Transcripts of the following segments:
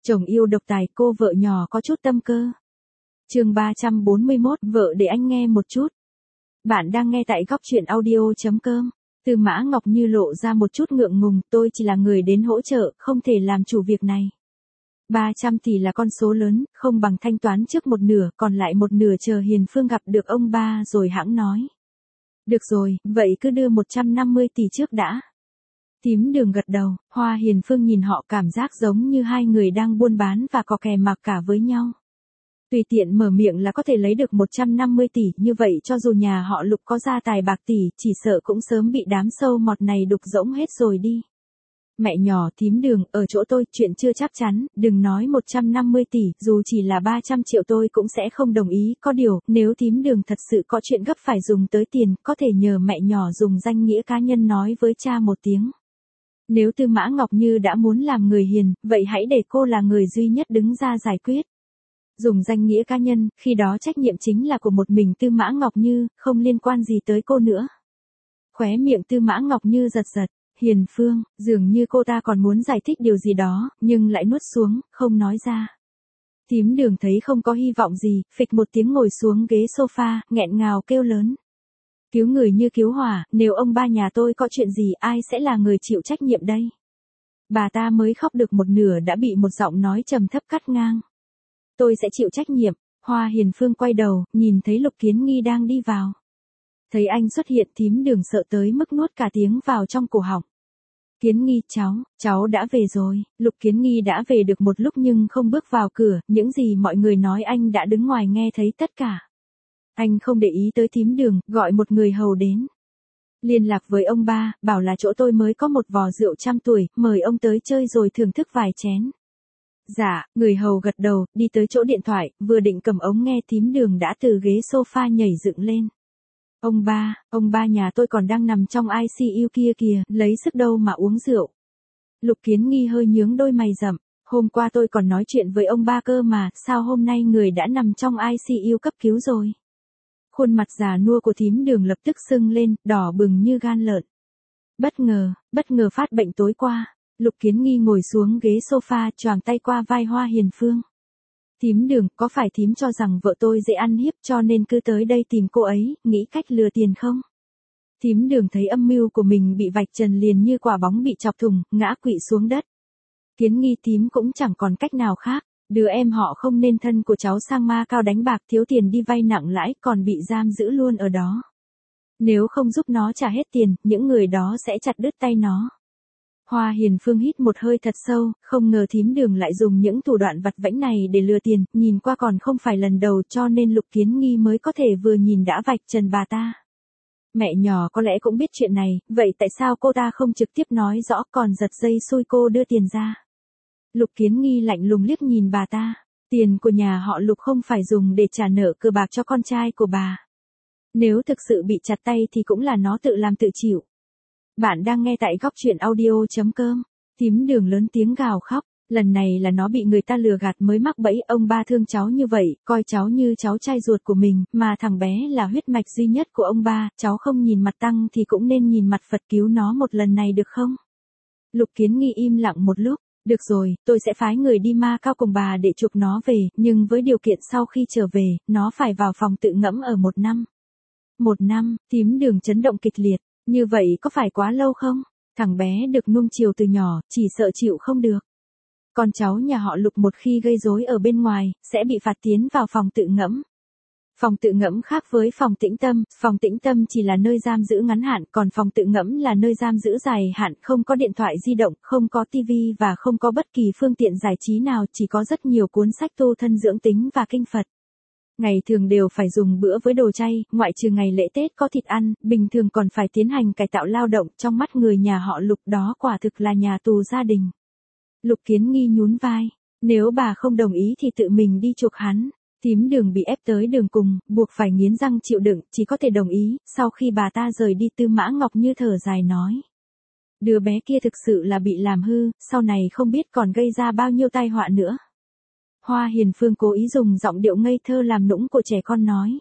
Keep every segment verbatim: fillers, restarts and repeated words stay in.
Chồng yêu độc tài, cô vợ nhỏ có chút tâm cơ. Chương ba trăm bốn mươi mốt, vợ để anh nghe một chút. Bạn đang nghe tại góc truyện audio chấm com. Tư Mã Ngọc Như lộ ra một chút ngượng ngùng, tôi chỉ là người đến hỗ trợ, không thể làm chủ việc này. ba trăm tỷ là con số lớn, không bằng thanh toán trước một nửa, còn lại một nửa chờ Hiền Phương gặp được ông ba rồi hãng nói. Được rồi, vậy cứ đưa một trăm năm mươi tỷ trước đã. Tím Đường gật đầu, Hoa Hiền Phương nhìn họ cảm giác giống như hai người đang buôn bán và có kè mặc cả với nhau. Tùy tiện mở miệng là có thể lấy được một trăm năm mươi tỷ, như vậy cho dù nhà họ Lục có gia tài bạc tỷ, chỉ sợ cũng sớm bị đám sâu mọt này đục rỗng hết rồi đi. Mẹ nhỏ, Tím Đường, ở chỗ tôi, chuyện chưa chắc chắn, đừng nói một trăm năm mươi tỷ, dù chỉ là ba trăm triệu tôi cũng sẽ không đồng ý, có điều, nếu Tím Đường thật sự có chuyện gấp phải dùng tới tiền, có thể nhờ mẹ nhỏ dùng danh nghĩa cá nhân nói với cha một tiếng. Nếu Tư Mã Ngọc Như đã muốn làm người hiền, vậy hãy để cô là người duy nhất đứng ra giải quyết. Dùng danh nghĩa cá nhân, khi đó trách nhiệm chính là của một mình Tư Mã Ngọc Như, không liên quan gì tới cô nữa. Khóe miệng Tư Mã Ngọc Như giật giật, Hiền Phương, dường như cô ta còn muốn giải thích điều gì đó, nhưng lại nuốt xuống, không nói ra. Tím Đường thấy không có hy vọng gì, phịch một tiếng ngồi xuống ghế sofa, nghẹn ngào kêu lớn. Cứu người như cứu hỏa, nếu ông ba nhà tôi có chuyện gì ai sẽ là người chịu trách nhiệm đây? Bà ta mới khóc được một nửa đã bị một giọng nói trầm thấp cắt ngang. Tôi sẽ chịu trách nhiệm. Hoa Hiền Phương quay đầu, nhìn thấy Lục Kiến Nghi đang đi vào. Thấy anh xuất hiện, Tím Đường sợ tới mức nuốt cả tiếng vào trong cổ họng. Kiến Nghi, cháu, cháu đã về rồi. Lục Kiến Nghi đã về được một lúc nhưng không bước vào cửa, những gì mọi người nói anh đã đứng ngoài nghe thấy tất cả. Anh không để ý tới Tím Đường, gọi một người hầu đến. Liên lạc với ông ba, bảo là chỗ tôi mới có một vò rượu trăm tuổi, mời ông tới chơi rồi thưởng thức vài chén. Dạ, người hầu gật đầu, đi tới chỗ điện thoại, vừa định cầm ống nghe Tím Đường đã từ ghế sofa nhảy dựng lên. Ông ba, ông ba nhà tôi còn đang nằm trong i xê u kia kìa, lấy sức đâu mà uống rượu. Lục Kiến Nghi hơi nhướng đôi mày rậm, hôm qua tôi còn nói chuyện với ông ba cơ mà, sao hôm nay người đã nằm trong i xê u cấp cứu rồi. Khuôn mặt già nua của Tím Đường lập tức sưng lên, đỏ bừng như gan lợn. Bất ngờ, bất ngờ phát bệnh tối qua. Lục Kiến Nghi ngồi xuống ghế sofa, choàng tay qua vai Hoa Hiền Phương. Tím Đường, có phải thím cho rằng vợ tôi dễ ăn hiếp cho nên cứ tới đây tìm cô ấy, nghĩ cách lừa tiền không? Tím Đường thấy âm mưu của mình bị vạch trần liền như quả bóng bị chọc thủng, ngã quỵ xuống đất. Kiến Nghi, thím cũng chẳng còn cách nào khác. Đứa em họ không nên thân của cháu sang Ma Cao đánh bạc thiếu tiền đi vay nặng lãi còn bị giam giữ luôn ở đó. Nếu không giúp nó trả hết tiền, những người đó sẽ chặt đứt tay nó. Hoa Hiền Phương hít một hơi thật sâu, không ngờ Tím Đường lại dùng những thủ đoạn vặt vãnh này để lừa tiền, nhìn qua còn không phải lần đầu cho nên Lục Kiến Nghi mới có thể vừa nhìn đã vạch trần bà ta. Mẹ nhỏ có lẽ cũng biết chuyện này, vậy tại sao cô ta không trực tiếp nói rõ còn giật dây xui cô đưa tiền ra? Lục Kiến Nghi lạnh lùng liếc nhìn bà ta, tiền của nhà họ Lục không phải dùng để trả nợ cờ bạc cho con trai của bà. Nếu thực sự bị chặt tay thì cũng là nó tự làm tự chịu. Bạn đang nghe tại góc truyện audio chấm com. Tím Đường lớn tiếng gào khóc, lần này là nó bị người ta lừa gạt mới mắc bẫy, ông ba thương cháu như vậy, coi cháu như cháu trai ruột của mình, mà thằng bé là huyết mạch duy nhất của ông ba, cháu không nhìn mặt Tăng thì cũng nên nhìn mặt Phật cứu nó một lần này được không? Lục Kiến Nghi im lặng một lúc, được rồi, tôi sẽ phái người đi Ma Cao cùng bà để chuộc nó về, nhưng với điều kiện sau khi trở về, nó phải vào phòng tự ngẫm ở một năm. Một năm, Tím Đường chấn động kịch liệt. Như vậy có phải quá lâu không? Thằng bé được nuông chiều từ nhỏ, chỉ sợ chịu không được. Con cháu nhà họ Lục một khi gây rối ở bên ngoài, sẽ bị phạt tiến vào phòng tự ngẫm. Phòng tự ngẫm khác với phòng tĩnh tâm, phòng tĩnh tâm chỉ là nơi giam giữ ngắn hạn, còn phòng tự ngẫm là nơi giam giữ dài hạn, không có điện thoại di động, không có tivi và không có bất kỳ phương tiện giải trí nào, chỉ có rất nhiều cuốn sách tu thân dưỡng tính và kinh Phật. Ngày thường đều phải dùng bữa với đồ chay, ngoại trừ ngày lễ Tết có thịt ăn, bình thường còn phải tiến hành cải tạo lao động, trong mắt người nhà họ Lục đó quả thực là nhà tù gia đình. Lục Kiến Nghi nhún vai, nếu bà không đồng ý thì tự mình đi chuộc hắn. Tím Đường bị ép tới đường cùng, buộc phải nghiến răng chịu đựng, chỉ có thể đồng ý, sau khi bà ta rời đi Tư Mã Ngọc Như thở dài nói. Đứa bé kia thực sự là bị làm hư, sau này không biết còn gây ra bao nhiêu tai họa nữa. Hoa Hiền Phương cố ý dùng giọng điệu ngây thơ làm nũng của trẻ con nói.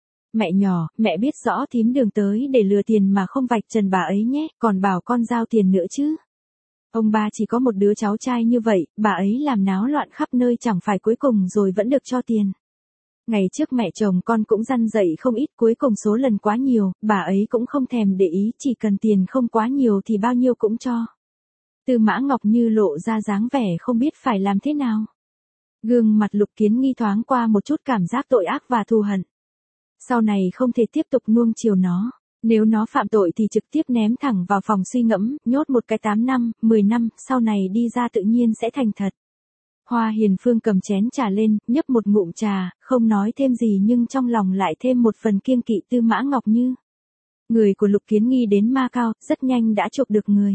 Mẹ nhỏ, mẹ biết rõ Tím Đường tới để lừa tiền mà không vạch trần bà ấy nhé, còn bảo con giao tiền nữa chứ. Ông ba chỉ có một đứa cháu trai như vậy, bà ấy làm náo loạn khắp nơi chẳng phải cuối cùng rồi vẫn được cho tiền. Ngày trước mẹ chồng con cũng răn dạy không ít, cuối cùng số lần quá nhiều, bà ấy cũng không thèm để ý, chỉ cần tiền không quá nhiều thì bao nhiêu cũng cho. Tư Mã Ngọc Như lộ ra dáng vẻ không biết phải làm thế nào. Gương mặt Lục Kiến Nghi thoáng qua một chút cảm giác tội ác và thù hận. Sau này không thể tiếp tục nuông chiều nó. Nếu nó phạm tội thì trực tiếp ném thẳng vào phòng suy ngẫm, nhốt một cái tám năm, mười năm, sau này đi ra tự nhiên sẽ thành thật. Hoa Hiền Phương cầm chén trà lên, nhấp một ngụm trà, không nói thêm gì nhưng trong lòng lại thêm một phần kiêng kỵ Tư Mã Ngọc Như. Người của Lục Kiến Nghi đến Macau, rất nhanh đã chụp được người.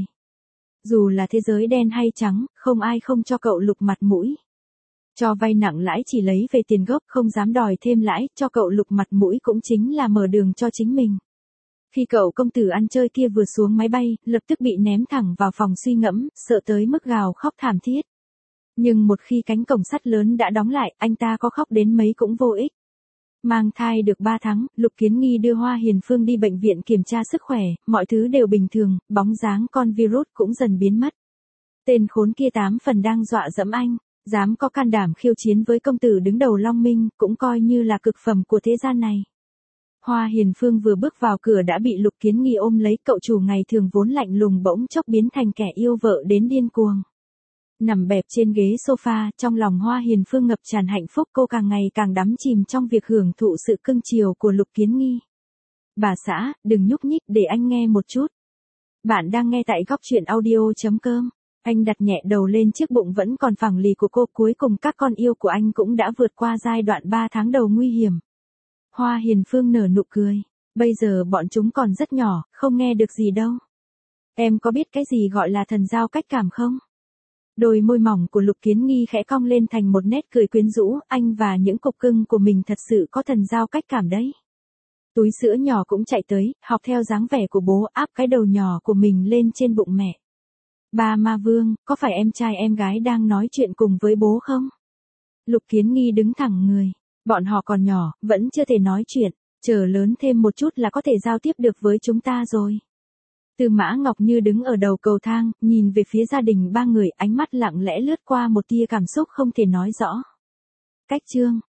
Dù là thế giới đen hay trắng, không ai không cho cậu Lục mặt mũi. Cho vay nặng lãi chỉ lấy về tiền gốc, không dám đòi thêm lãi, cho cậu Lục mặt mũi cũng chính là mở đường cho chính mình. Khi cậu công tử ăn chơi kia vừa xuống máy bay, lập tức bị ném thẳng vào phòng suy ngẫm, sợ tới mức gào khóc thảm thiết. Nhưng một khi cánh cổng sắt lớn đã đóng lại, anh ta có khóc đến mấy cũng vô ích. Mang thai được ba tháng, Lục Kiến Nghi đưa Hoa Hiền Phương đi bệnh viện kiểm tra sức khỏe, mọi thứ đều bình thường, bóng dáng con virus cũng dần biến mất. Tên khốn kia tám phần đang dọa dẫm anh, dám có can đảm khiêu chiến với công tử đứng đầu Long Minh, cũng coi như là cực phẩm của thế gian này. Hoa Hiền Phương vừa bước vào cửa đã bị Lục Kiến Nghi ôm lấy, cậu chủ ngày thường vốn lạnh lùng bỗng chốc biến thành kẻ yêu vợ đến điên cuồng. Nằm bẹp trên ghế sofa, trong lòng Hoa Hiền Phương ngập tràn hạnh phúc, cô càng ngày càng đắm chìm trong việc hưởng thụ sự cưng chiều của Lục Kiến Nghi. Bà xã, đừng nhúc nhích để anh nghe một chút. Bạn đang nghe tại góc truyện audio chấm com. Anh đặt nhẹ đầu lên chiếc bụng vẫn còn phẳng lì của cô, cuối cùng các con yêu của anh cũng đã vượt qua giai đoạn ba tháng đầu nguy hiểm. Hoa Hiền Phương nở nụ cười. Bây giờ bọn chúng còn rất nhỏ, không nghe được gì đâu. Em có biết cái gì gọi là thần giao cách cảm không? Đôi môi mỏng của Lục Kiến Nghi khẽ cong lên thành một nét cười quyến rũ, anh và những cục cưng của mình thật sự có thần giao cách cảm đấy. Túi sữa nhỏ cũng chạy tới, học theo dáng vẻ của bố, áp cái đầu nhỏ của mình lên trên bụng mẹ. Ba Ma Vương, có phải em trai em gái đang nói chuyện cùng với bố không? Lục Kiến Nghi đứng thẳng người. Bọn họ còn nhỏ, vẫn chưa thể nói chuyện, chờ lớn thêm một chút là có thể giao tiếp được với chúng ta rồi. Tư Mã Ngọc Như đứng ở đầu cầu thang, nhìn về phía gia đình ba người, ánh mắt lặng lẽ lướt qua một tia cảm xúc không thể nói rõ. Cách chương